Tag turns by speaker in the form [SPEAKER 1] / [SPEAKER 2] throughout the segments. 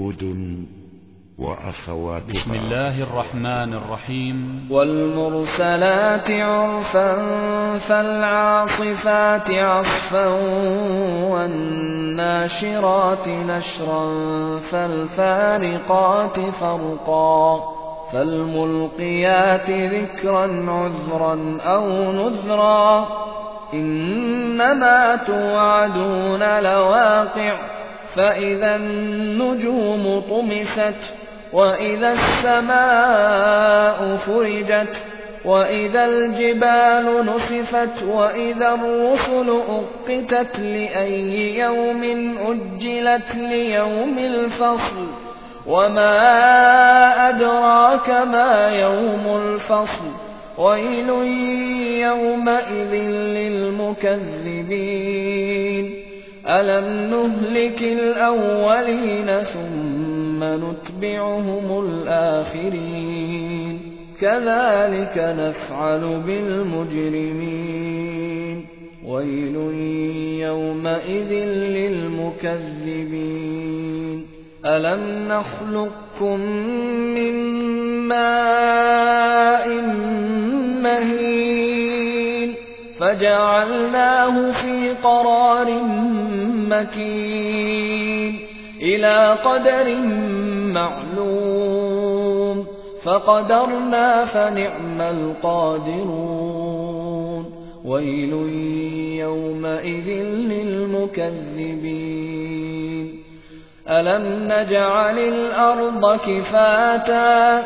[SPEAKER 1] هود وأخواتها.
[SPEAKER 2] بسم الله الرحمن الرحيم.
[SPEAKER 3] والمرسلات عرفا فالعاصفات عصفا والناشرات نشرا فالفارقات فرقا فالملقيات ذكرا عذرا أو نذرا إنما توعدون لواقع فإذا النجوم طمست وإذا السماء فرجت وإذا الجبال نسفت وإذا الرسل أقتت لأي يوم أجلت ليوم الفصل وما أدراك ما يوم الفصل ويل يومئذ للمكذبين ألم نهلك الأولين ثم نتبعهم الآخرين كذلك نفعل بالمجرمين ويل يومئذ للمكذبين ألم نخلقكم من ماء مهين فجعلناه في قرار مكين إلى قدر معلوم فقدرنا فنعم القادرون ويل يومئذ للمكذبين ألم نجعل الأرض كفاتا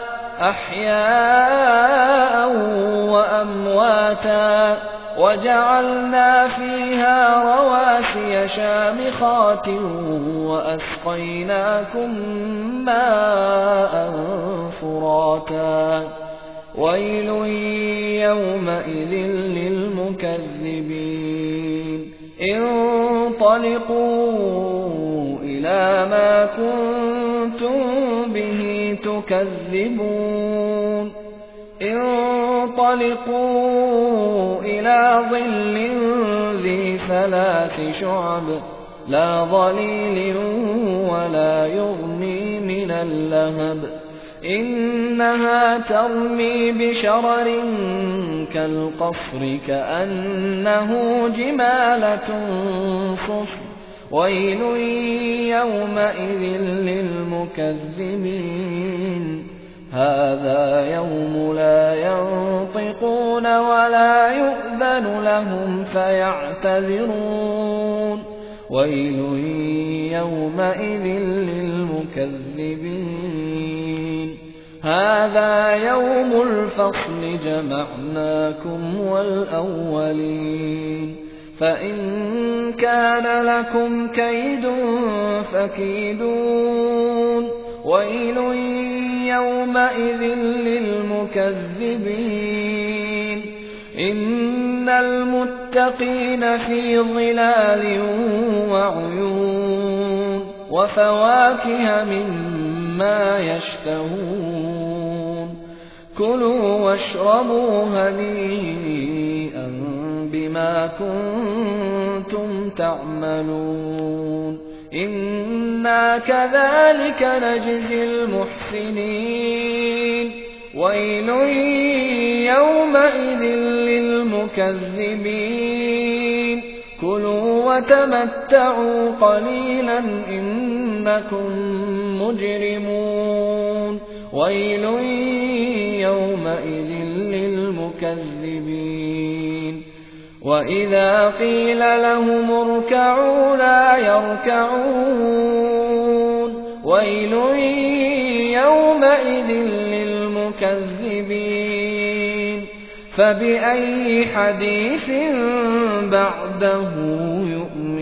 [SPEAKER 3] أحياء وأمواتا وجعلنا فيها رواسي شامخات وأسقيناكم ماء فراتا ويل يومئذ للمكذبين انطلقوا إلى ما كنتم به تكذبون انطلقوا إلى ظل ذي 3 شعب لا ظليل ولا يغني من اللهب إنها ترمي بشرر كالقصر كأنه جمالة صفر ويل يومئذ للمكذبين هذا يوم لا ينطقون ولا يؤذن لهم فيعتذرون ويل يومئذ للمكذبين هذا يوم الفصل جمعناكم والأولين فإن كان لكم كيد فكيدون ويل يومئذ للمكذبين إن المتقين في ظلال وعيون وفواكه مما يشتهون كلوا واشربوا هنيئا بما كنتم تعملون إنا كذلك نجزي المحسنين ويل يومئذ للمكذبين كلوا وتمتعوا قليلا إنكم مجرمون ويل يومئذ للمكذبين وإذا قيل لهم اركعوا لا يركعون ويل يومئذ للمكذبين فبأي حديث بعده يؤمنون